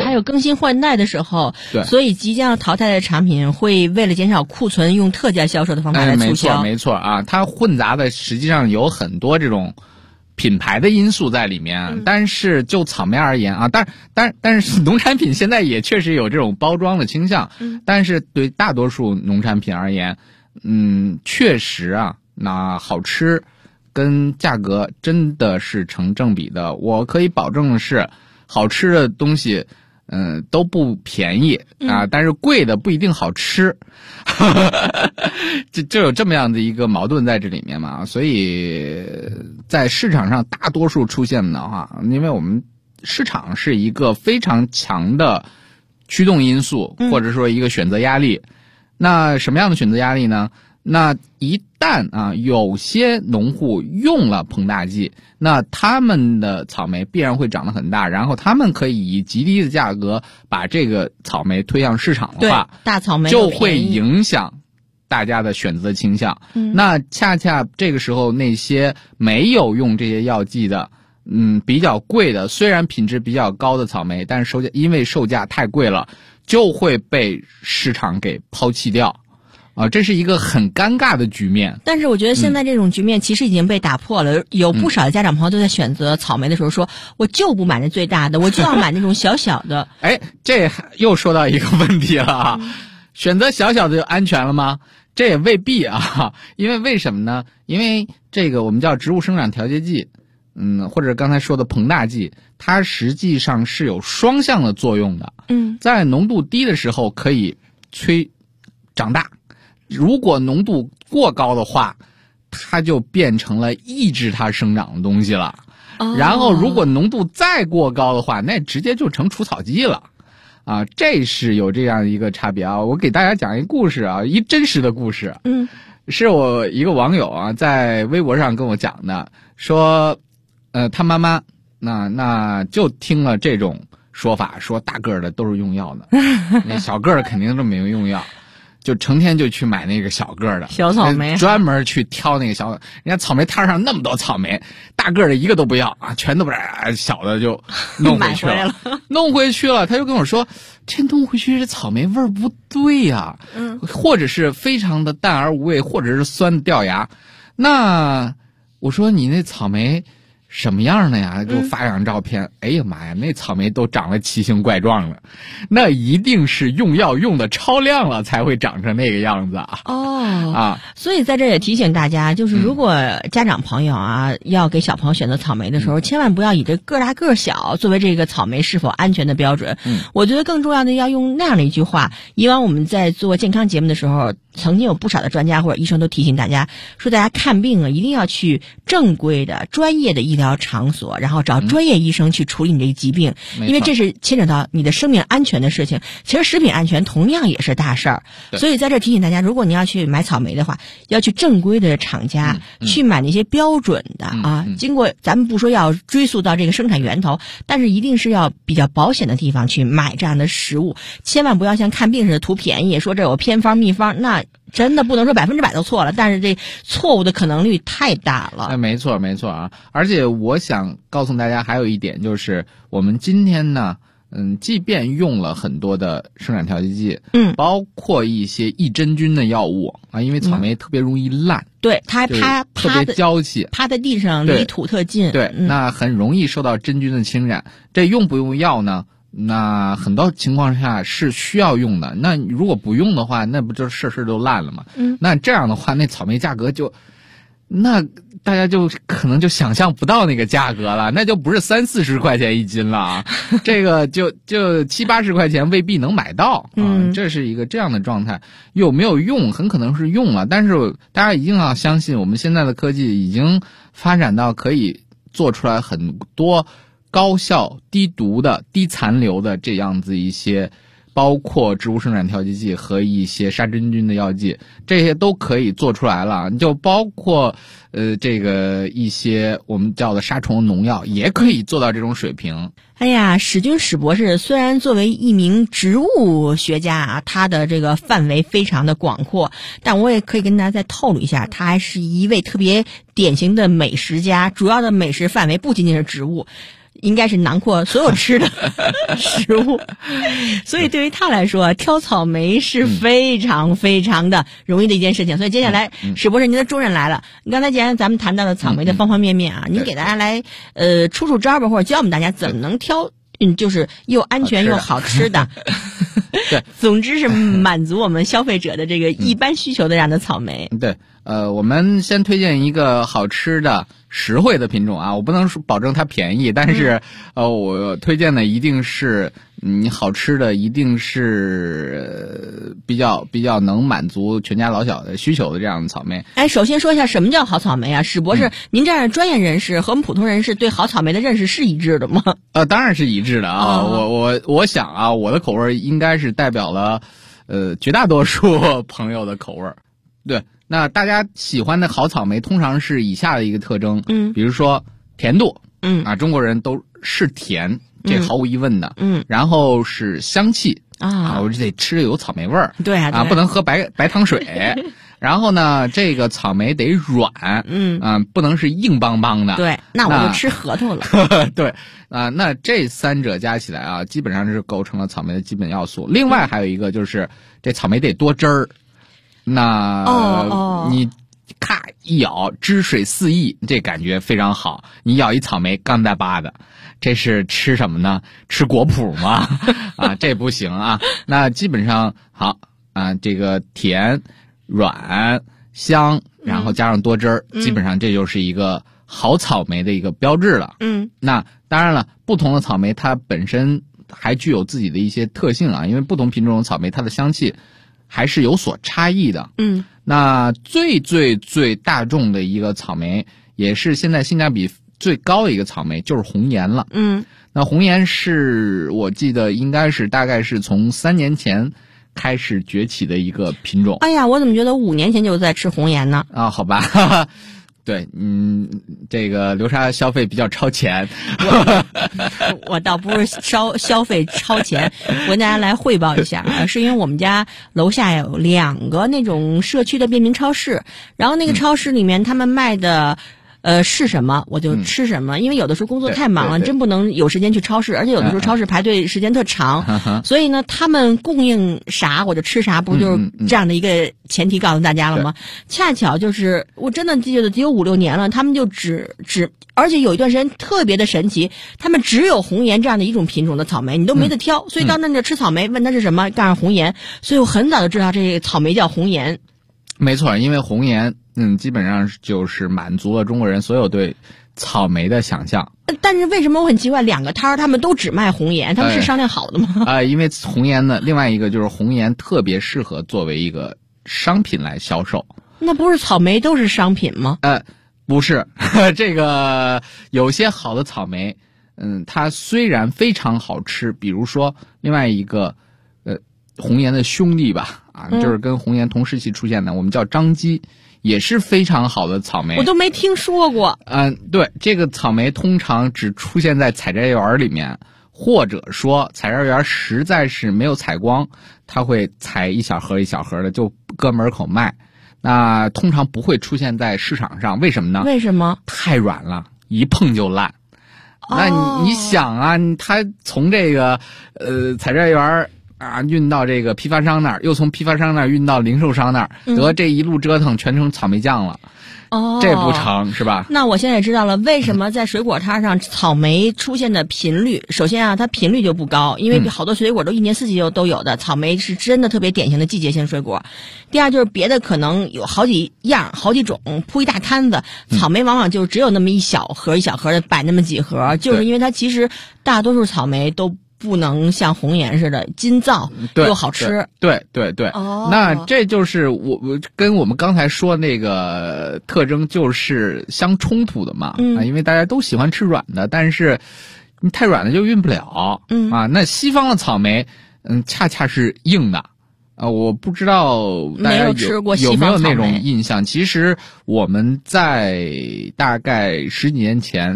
它有更新换代的时候， 对， 所以即将要淘汰的产品会为了减少库存，用特价销售的方法来促销。 没错啊，它混杂的实际上有很多这种品牌的因素在里面，但是就草莓而言啊，但是农产品现在也确实有这种包装的倾向，但是对大多数农产品而言，确实啊，那好吃跟价格真的是成正比的。我可以保证的是，好吃的东西都不便宜啊，但是贵的不一定好吃，就有这么样的一个矛盾在这里面嘛。所以在市场上大多数出现的话，因为我们市场是一个非常强的驱动因素，或者说一个选择压力。那什么样的选择压力呢？那一旦啊有些农户用了膨大剂，那他们的草莓必然会长得很大，然后他们可以以极低的价格把这个草莓推向市场的话， 大草莓就会影响大家的选择倾向。那恰恰这个时候那些没有用这些药剂的比较贵的，虽然品质比较高的草莓，但是因为售价太贵了，就会被市场给抛弃掉。这是一个很尴尬的局面。 但是我觉得现在这种局面其实已经被打破了，有不少的家长朋友都在选择草莓的时候说，我就不买那最大的，我就要买那种小小的。 这又说到一个问题了啊，选择小小的就安全了吗？这也未必啊，因为什么呢？因为这个我们叫植物生长调节剂，或者刚才说的膨大剂，它实际上是有双向的作用的。在浓度低的时候可以催长大，如果浓度过高的话，它就变成了抑制它生长的东西了。然后如果浓度再过高的话，那直接就成除草剂了。这是有这样一个差别啊。我给大家讲一个故事啊，一真实的故事。是我一个网友啊在微博上跟我讲的，说他妈妈那就听了这种说法，说大个儿的都是用药的，那小个儿肯定都没有用药。就成天就去买那个小个的小草莓， 专门去挑那个小，人家草莓摊上那么多草莓，大个的一个都不要啊，全都不是，小的就弄回去了。弄回去了，他就跟我说，这弄回去这草莓味儿不对呀，或者是非常的淡而无味，或者是酸的掉牙。那我说你那草莓什么样的呀？给我发张照片。哎呀妈呀，那草莓都长了奇形怪状了，那一定是用药用的超量了才会长成那个样子啊！ 所以在这也提醒大家，就是如果家长朋友啊要给小朋友选择草莓的时候，千万不要以这个大个小作为这个草莓是否安全的标准。我觉得更重要的要用那样的一句话。以往我们在做健康节目的时候，曾经有不少的专家或者医生都提醒大家说，大家看病啊一定要去正规的专业的医疗场所，然后找专业医生去处理你这个疾病，因为这是牵扯到你的生命安全的事情。其实食品安全同样也是大事儿，所以在这提醒大家，如果你要去买草莓的话，要去正规的厂家去买那些标准的经过咱们不说要追溯到这个生产源头，但是一定是要比较保险的地方去买这样的食物，千万不要像看病似的图便宜，说这有偏方秘方，那真的不能说100%都错了，但是这错误的可能率太大了。 没错啊！而且我想告诉大家还有一点，就是我们今天呢，即便用了很多的生长调节剂，包括一些抑真菌的药物啊，因为草莓特别容易烂， 对，它特别娇气， 趴在地上离土特近， 对，那很容易受到真菌的侵染。这用不用药呢？那很多情况下是需要用的，那如果不用的话，那不就事都烂了吗？那这样的话，那草莓价格那大家就可能就想象不到那个价格了，那就不是30-40块钱一斤了啊，这个就70-80块钱未必能买到这是一个这样的状态。有没有用？很可能是用了，但是大家一定要相信，我们现在的科技已经发展到可以做出来很多高效、低毒的、低残留的这样子一些，包括植物生长调节剂和一些杀真菌的药剂，这些都可以做出来了。就包括这个一些我们叫的杀虫农药，也可以做到这种水平。 哎呀，史博士虽然作为一名植物学家啊，他的这个范围非常的广阔，但我也可以跟大家再透露一下，他还是一位特别典型的美食家，主要的美食范围不仅仅是植物。 应该是囊括所有吃的食物，所以对于他来说，挑草莓是非常非常的容易的一件事情。所以接下来，史博士您的重任来了。刚才既然咱们谈到了草莓的方方面面啊，您给大家来出招吧，或者教我们大家怎么能挑，就是又安全又好吃的。 对， 总之是满足我们消费者的这个一般需求的这样的草莓。 对，我们先推荐一个好吃的、实惠的品种啊，我不能说保证它便宜，但是我推荐的一定是好吃的，一定是比较能满足全家老小的需求的这样的草莓。 哎，首先说一下什么叫好草莓啊？史博士，您这样的专业人士和我们普通人士对好草莓的认识是一致的吗？ 当然是一致的啊。我想啊，我的口味应该是代表了绝大多数朋友的口味。对，那大家喜欢的好草莓通常是以下的一个特征，比如说甜度，中国人都是甜，这毫无疑问的，然后是香气啊，我就得吃有草莓味儿， 对啊， 不能喝白糖水，然后呢，这个草莓得软，不能是硬邦邦的， 对，那我就吃核桃了， 对那这三者加起来啊，基本上是构成了草莓的基本要素。另外还有一个就是这草莓得多汁儿。那你咔一咬，汁水四溢，这感觉非常好。你咬一草莓干巴巴的，这是吃什么呢？吃果脯吗？这不行啊。那基本上好这个甜、软、香，然后加上多汁儿，基本上这就是一个好草莓的一个标志了。那当然了，不同的草莓它本身还具有自己的一些特性啊，因为不同品种的草莓它的香气还是有所差异的。那最大众的一个草莓，也是现在性价比最高的一个草莓，就是红岩了。那红岩是我记得应该是大概是从3年前开始崛起的一个品种。 哎呀，我怎么觉得5年前就在吃红岩呢？ 好吧。对，这个流沙消费比较超前。 我倒不是消费超前，我跟大家来汇报一下啊，是因为我们家楼下有2个那种社区的便民超市，然后那个超市里面他们卖的是什么我就吃什么，因为有的时候工作太忙了，真不能有时间去超市，而且有的时候超市排队时间特长，所以呢，他们供应啥我就吃啥，不就是这样的一个前提告诉大家了吗？恰巧就是我真的记得得有5、6年了，他们就只，而且有一段时间特别的神奇，他们只有红岩这样的一种品种的草莓，你都没得挑，所以到那吃草莓，问它是什么，告诉红岩，所以我很早就知道这个草莓叫红岩。 没错，因为红岩基本上就是满足了中国人所有对草莓的想象。 但是为什么我很奇怪，2个摊儿他们都只卖红岩，他们是商量好的吗？ 因为红岩呢，另外一个就是红岩特别适合作为一个商品来销售。 那不是草莓都是商品吗？ 不是，这个有些好的草莓，它虽然非常好吃，比如说另外一个红岩的兄弟吧，就是跟红岩同时期出现的，我们叫张基，也是非常好的草莓。 我都没听说过。 对，这个草莓通常只出现在采摘园里面，或者说采摘园实在是没有采光，它会采一小盒一小盒的就搁门口卖。那通常不会出现在市场上，为什么呢？ 为什么？ 太软了，一碰就烂。那你想啊，它从这个采摘园运到这个批发商那儿，又从批发商那儿运到零售商那儿，得这一路折腾全成草莓酱了。这不成是吧？ 那我现在知道了，为什么在水果摊上草莓出现的频率，首先它频率就不高，因为好多水果都1年4季都有的，草莓是真的特别典型的季节性水果。第二就是别的可能有好几样好几种铺一大摊子，草莓往往就只有那么一小盒一小盒的摆那么几盒，就是因为它其实大多数草莓都不能像红岩似的筋造又好吃。 对。那这就是我跟我们刚才说那个特征就是相冲突的嘛。因为大家都喜欢吃软的，但是你太软了就运不了。那西方的草莓恰恰是硬的。我不知道大家有没有那种印象，其实我们在大概10几年前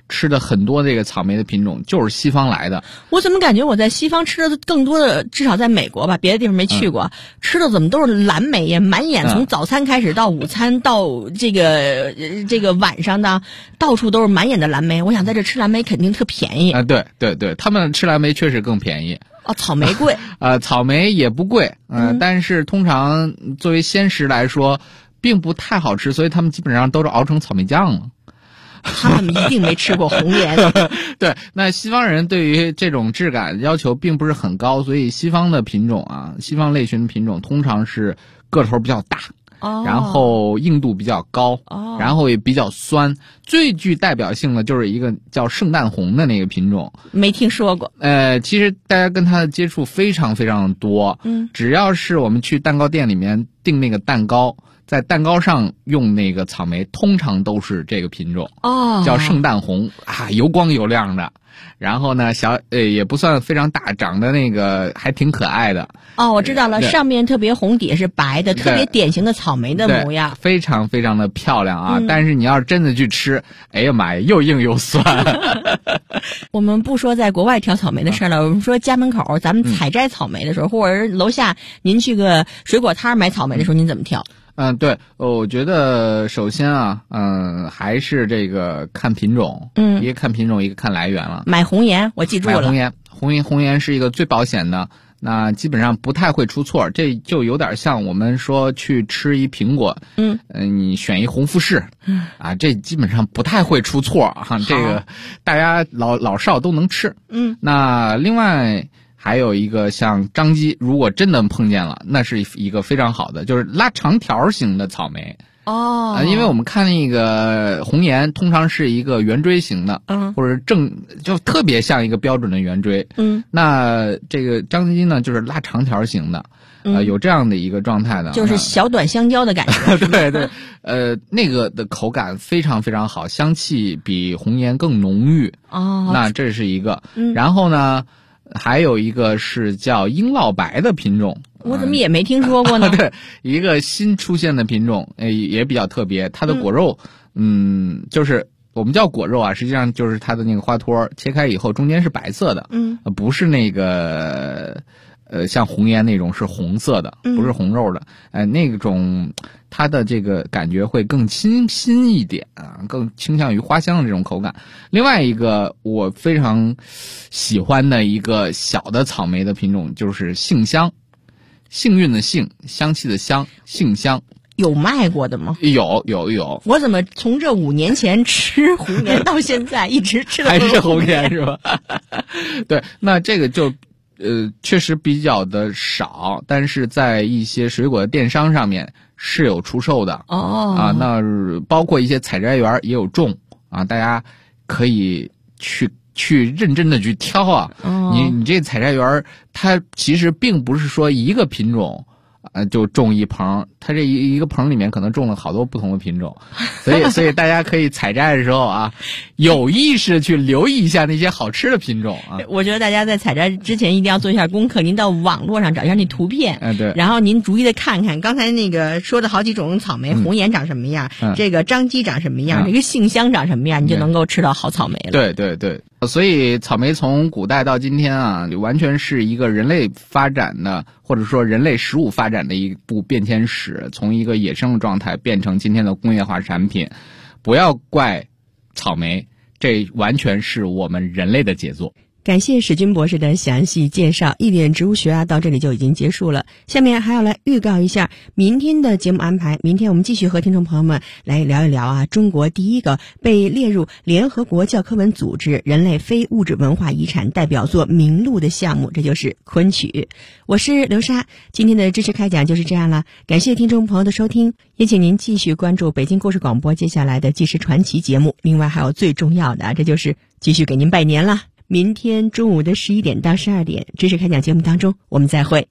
吃的很多这个草莓的品种就是西方来的。 我怎么感觉我在西方吃的更多的，至少在美国吧，别的地方没去过，吃的怎么都是蓝莓呀，满眼从早餐开始到午餐到这个晚上的，到处都是满眼的蓝莓。我想在这吃蓝莓肯定特便宜啊，对对对，他们吃蓝莓确实更便宜。 哦，草莓贵草莓也不贵，但是通常作为鲜食来说并不太好吃，所以他们基本上都是熬成草莓酱了。 他们一定没吃过红颜。 对，那西方人对于这种质感要求并不是很高，所以西方的品种啊，西方类型的品种通常是个头比较大，然后硬度比较高，然后也比较酸。最具代表性的就是一个叫圣诞红的那个品种， 没听说过。 其实大家跟它的接触非常非常多。只要是我们去蛋糕店里面订那个蛋糕，在蛋糕上用那个草莓，通常都是这个品种，叫圣诞红啊，油光油亮的。然后呢，也不算非常大，长得那个还挺可爱的。 哦，我知道了，上面特别红，底下是白的，特别典型的草莓的模样， 非常非常的漂亮啊！但是你要是真的去吃，哎呀妈呀，又硬又酸。 我们不说在国外挑草莓的事了，我们说家门口咱们采摘草莓的时候，或者是楼下您去个水果摊买草莓的时候，您怎么挑？ 对，我觉得首先啊，还是这个看品种，一个看品种，一个看来源了。 买红颜，我记住了。 买红颜是一个最保险的，那基本上不太会出错。这就有点像我们说去吃一苹果，你选一红富士，这基本上不太会出错啊。这个大家老少都能吃。那另外还有一个像张基，如果真的碰见了，那是一个非常好的，就是拉长条型的草莓。因为我们看那个红颜通常是一个圆锥形的，或者就特别像一个标准的圆锥。那这个张基呢，就是拉长条型的，有这样的一个状态的， 就是小短香蕉的感觉。 对对，那个的口感非常非常好，香气比红颜更浓郁。那这是一个。然后呢，还有一个是叫鹰烙白的品种。 我怎么也没听说过呢？ 对，一个新出现的品种，也比较特别。它的果肉，就是我们叫果肉啊，实际上就是它的那个花托切开以后中间是白色的，不是那个像红颜那种是红色的，不是红肉的，那种它的这个感觉会更清新一点啊，更倾向于花香的这种口感。另外一个我非常喜欢的一个小的草莓的品种就是杏香。幸运的幸，香气的香，杏香有卖过的吗？ 有。 我怎么从这5年前吃红颜到现在一直吃的还是红颜是吧？对，那这个就确实比较的少，但是在一些水果的电商上面是有出售的。那包括一些采摘园也有种啊，大家可以去认真的去挑啊。你这采摘园它其实并不是说一个品种就种一棚，它这一个棚里面可能种了好多不同的品种，所以大家可以采摘的时候啊，有意识去留意一下那些好吃的品种啊。 我觉得大家在采摘之前一定要做一下功课，您到网络上找一下那图片， 对， 然后您逐一的看看刚才那个说的好几种草莓，红颜长什么样，这个张基长什么样，这个杏香长什么样，你就能够吃到好草莓了。 对对对，所以草莓从古代到今天啊，完全是一个人类发展的，或者说人类食物发展的一部变迁史，从一个野生的状态变成今天的工业化产品。不要怪草莓，这完全是我们人类的杰作。 感谢史军博士的详细介绍，一点植物学啊到这里就已经结束了。下面还要来预告一下明天的节目安排。明天我们继续和听众朋友们来聊一聊啊，中国第一个被列入联合国教科文组织人类非物质文化遗产代表作名录的项目，这就是昆曲。我是刘莎，今天的知识开讲就是这样了，感谢听众朋友的收听，也请您继续关注北京故事广播接下来的纪实传奇节目。另外还有最重要的啊，这就是继续给您拜年了。明天中午的11点到12点，知识开讲节目当中，我们再会。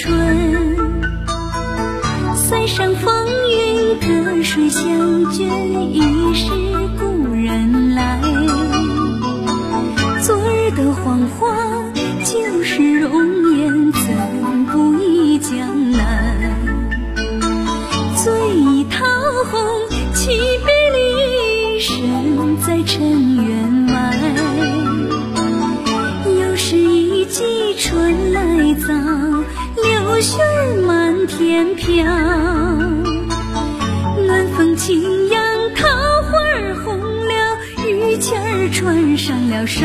春。塞上风云，隔水相觉，已是故人来。昨日的黄花，旧时容颜，怎不忆江南？醉意桃红，岂比离身在尘缘外？又是一季春来早，柳絮儿满天飘。暖风轻扬，桃花儿红了，玉签儿穿上了梢。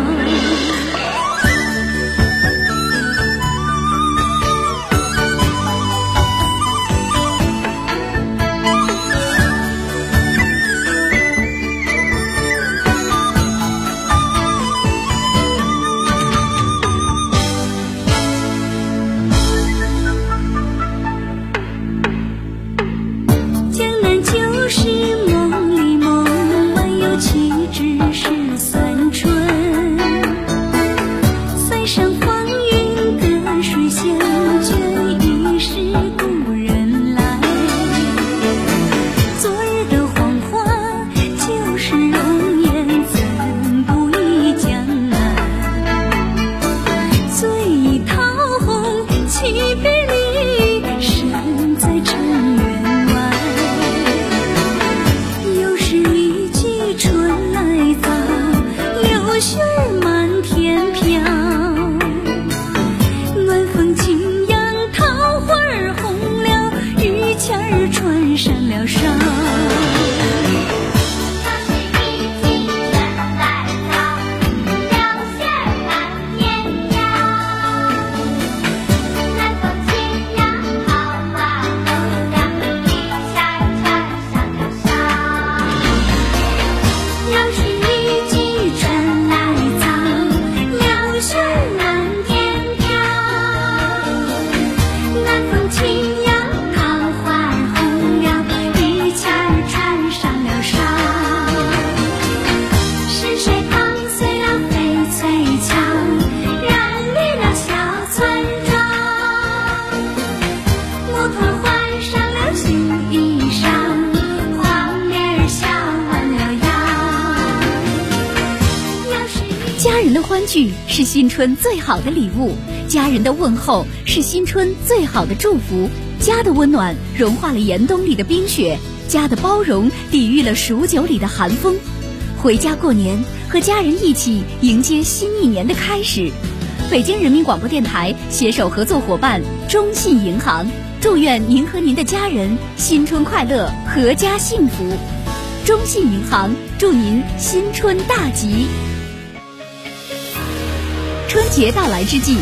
家人的欢聚是新春最好的礼物，家人的问候是新春最好的祝福。家的温暖融化了严冬里的冰雪，家的包容抵御了数九里的寒风。回家过年，和家人一起迎接新一年的开始。北京人民广播电台携手合作伙伴中信银行，祝愿您和您的家人新春快乐，阖家幸福。中信银行祝您新春大吉。春节到来之际，